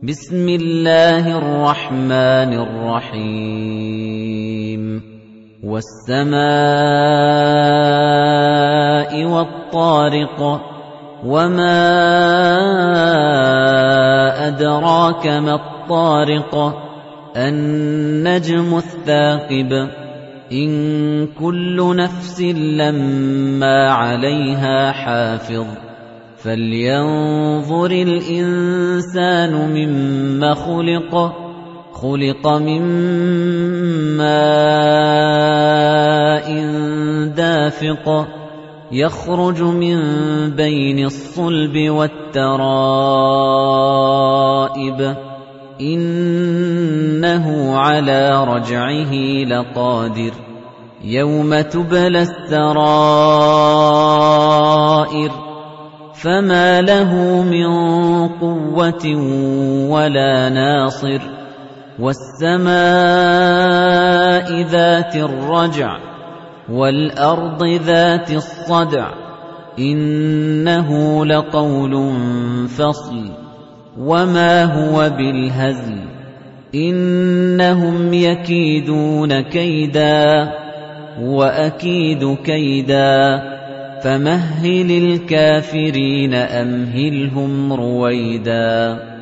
بسم الله الرحمن الرحيم والسماء والطارق وما أدراك ما الطارق النجم الثاقب إن كل نفس لما عليها حافظ فلينظر الإنسان مما خلق من ماء دافق يخرج من بين الصلب والترائب إنه على رجعه لقادر يوم تبلى السرائر فما له من قوة ولا ناصر والسماء ذات الرجع والأرض ذات الصدع إنه لقول فصل وما هو بالهزل إنهم يكيدون كيدا وأكيد كيدا فمهل الكافرين أمهلهم رويدا